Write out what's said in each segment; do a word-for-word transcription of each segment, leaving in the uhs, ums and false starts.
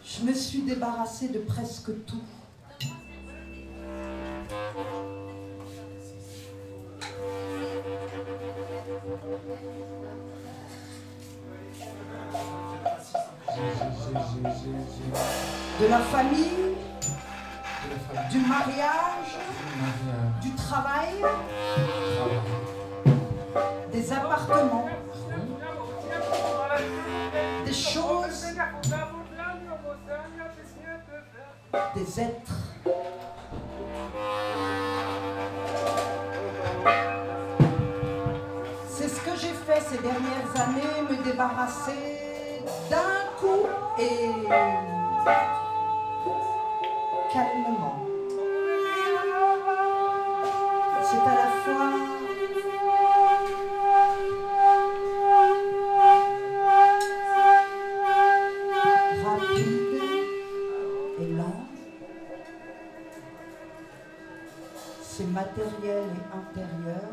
Je me suis débarrassée de presque tout. De la famille, du mariage, du travail, des appartements, des choses, des êtres. C'est ce que j'ai fait ces dernières années, me débarrasser d'un coup et calmement. C'est à la fois rapide et lent. C'est matériel et intérieur.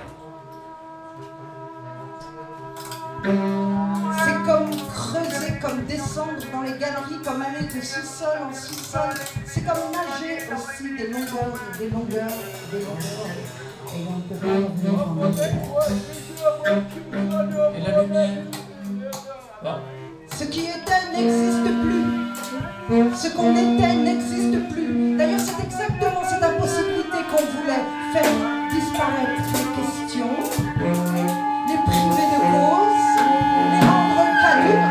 C'est comme creuser, comme descendre dans les galeries, comme aller de sous-sol en sous-sol. C'est comme nager aussi des longueurs, des longueurs, des longueurs. Et on peut pas revenir en arrière. Et la lumière. Ah. Ce qui était n'existe plus. Ce qu'on était n'existe plus. D'ailleurs, c'est exactement cette impossibilité qu'on voulait faire disparaître les questions, les priver de cause, les rendre caduques.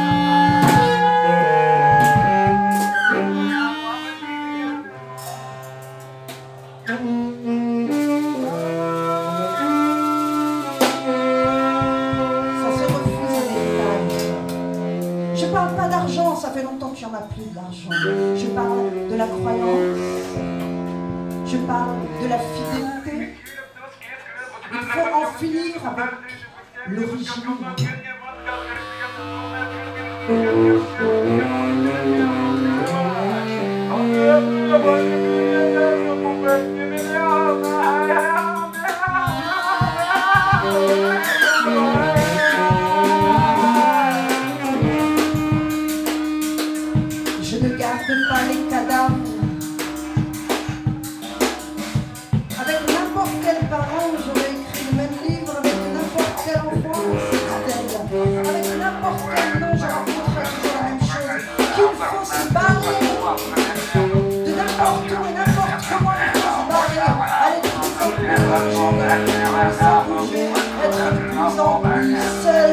Ça se refuse à l'héritage. Je parle pas d'argent, ça fait longtemps qu'il n'y en a plus de l'argent. Je parle de la croyance. Je parle de la fidélité. Il faut en finir avec l'origine. Je ne garde pas les cadavres. Avec n'importe quel parent, j'aurais écrit le même livre. Avec n'importe quel enfant, c'est avec n'importe quel nom, je raconterais toujours la même chose. Qu'il faut se barrer de n'importe où et n'importe comment il faut se barrer. Aller de plus en plus loin, de plus en bouger, être de plus en plus seul.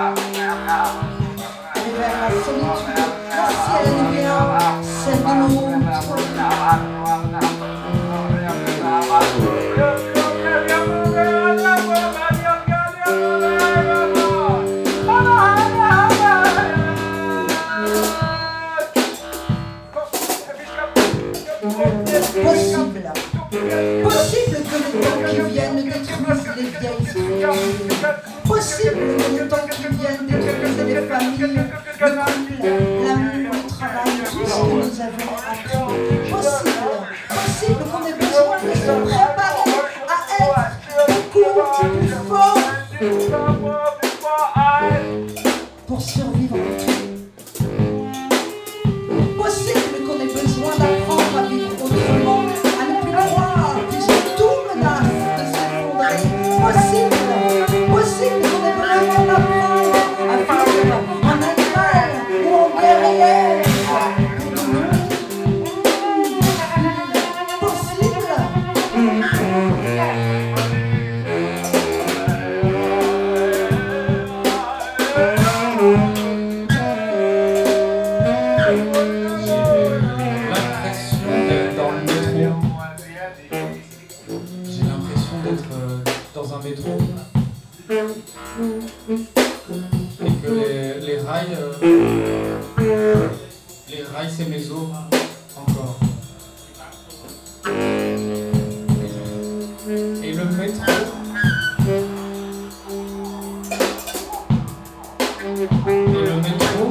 Aller vers la solitude, l'ancienne lumière, celle de l'autre. Possible, possible que les temps qui viennent détruisent les vieilles structures. Possible que les temps qui viennent détruisent les familles, le couple, l'amour, le travail, tout ce que nous avons appris. Possible, possible qu'on ait besoin de se préparer à être beaucoup plus fort pour survivre. Possible qu'on ait besoin d'apprendre à vivre autrement, à ne plus croire, puisque tout menace de s'effondrer. Possible, possible qu'on ait besoin d'apprendre à vivre en animal ou en guerrier. Possible. Métro et que les, les rails euh, les rails c'est mes os encore et le métro et le métro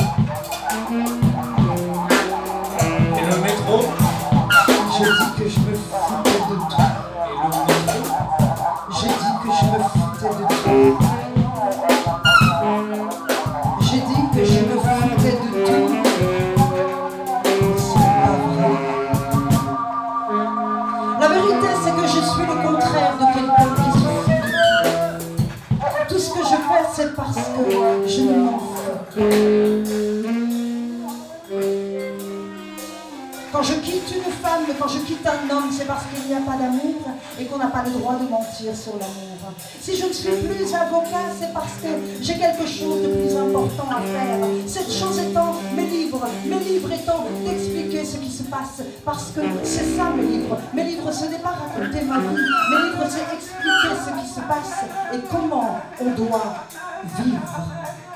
et le métro j'ai dit que je me foutais de tout. J'ai dit que je me foutais de tout. J'ai dit que je me foutais de tout. Quand je quitte une femme, quand je quitte un homme, c'est parce qu'il n'y a pas d'amour et qu'on n'a pas le droit de mentir sur l'amour. Si je ne suis plus avocat, c'est parce que j'ai quelque chose de plus important à faire. Cette chose étant mes livres, mes livres étant d'expliquer ce qui se passe. Parce que c'est ça mes livres. Mes livres, ce n'est pas raconter ma vie. Mes livres, c'est expliquer ce qui se passe et comment on doit vivre.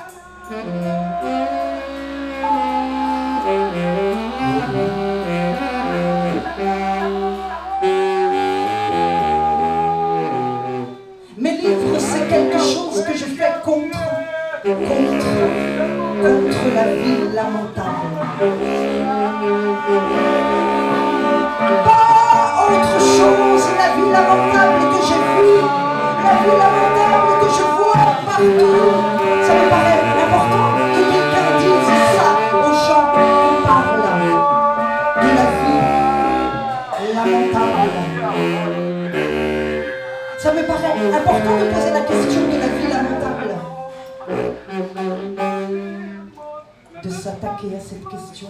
Mes livres, c'est quelque chose que je fais contre, contre, contre la vie lamentable. Pas autre chose, la vie lamentable que j'ai vue, la vie lamentable que je vois partout. Ça me paraît important que quelqu'un dise ça aux gens qui parlent de la vie lamentable. Ça me paraît important de poser la question de la vie lamentable. De s'attaquer à cette question.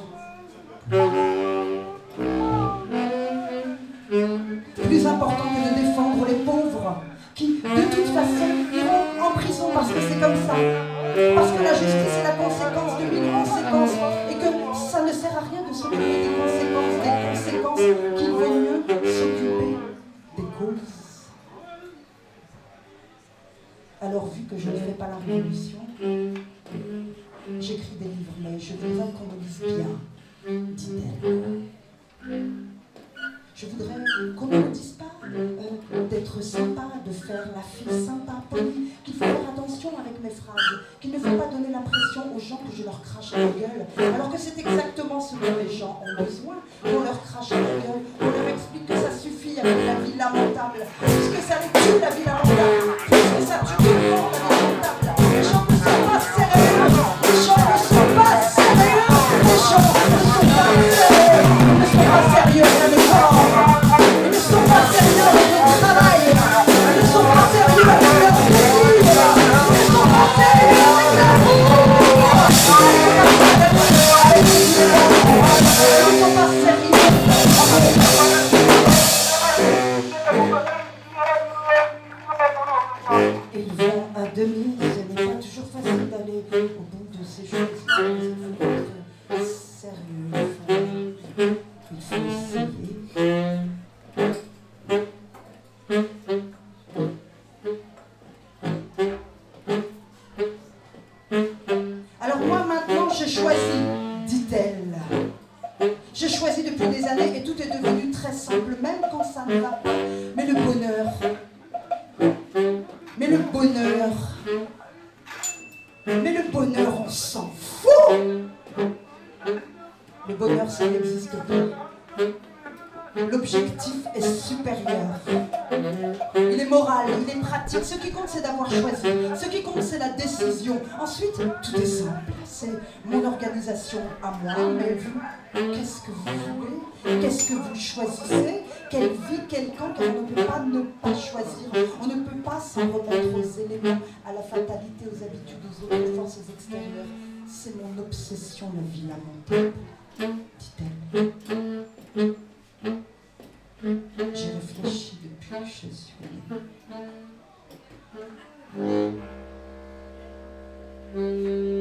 Plus important que de défendre les pauvres qui, de toute façon, iront en prison parce que c'est comme ça. Parce que la justice est la conséquence de mille conséquences et que ça ne sert à rien de s'occuper des conséquences, des conséquences, qu'il vaut mieux s'occuper des causes. Alors, vu que je ne fais pas la révolution, j'écris des livres, mais je voudrais qu'on me lise bien, dit-elle. Je voudrais qu'on ne me dise pas euh, d'être sympa, de faire la fille sympa, polie, qu'il faut faire attention avec mes phrases, qu'il ne faut pas donner l'impression aux gens que je leur crache à la gueule, alors que c'est exactement ce dont les gens ont besoin, qu'on leur crache à la gueule, on leur explique que ça suffit avec la vie lamentable, puisque ça les tue la vie lamentable, puisque ça tue tout le monde la vie lamentable. Les gens ne sont pas sérieux, les gens ne sont pas sérieux, les gens ne sont pas sérieux, ils ne sont pas sérieux avec les corps. Ils ne sont pas sérieux avec leur travail. Ils ne sont pas sérieux avec leur plaisir. Ils ne sont pas sérieux avec l'amour. Ils ne sont pas sérieux. Et ils vont à demi. Ce n'est pas toujours facile d'aller au bout de ces choses. Il faut être sérieux. Il faut essayer. Alors moi maintenant j'ai choisi, dit-elle. J'ai choisi depuis des années et tout est devenu très simple, même quand ça ne va pas. Mais le bonheur, mais le bonheur, mais le bonheur on s'en fout. Le bonheur ça n'existe pas. L'objectif est supérieur. Il est moral, il est pratique. Ce qui compte, c'est d'avoir choisi. Ce qui compte, c'est la décision. Ensuite, tout est simple. C'est mon organisation à moi. Mais vous, qu'est-ce que vous voulez? Qu'est-ce que vous choisissez? Quelle vie, quel camp? Car on ne peut pas ne pas choisir. On ne peut pas s'en remettre aux éléments, à la fatalité, aux habitudes, aux autres forces extérieures. C'est mon obsession, la vie lamentable, dit-elle. J'ai réfléchi depuis que je suis née.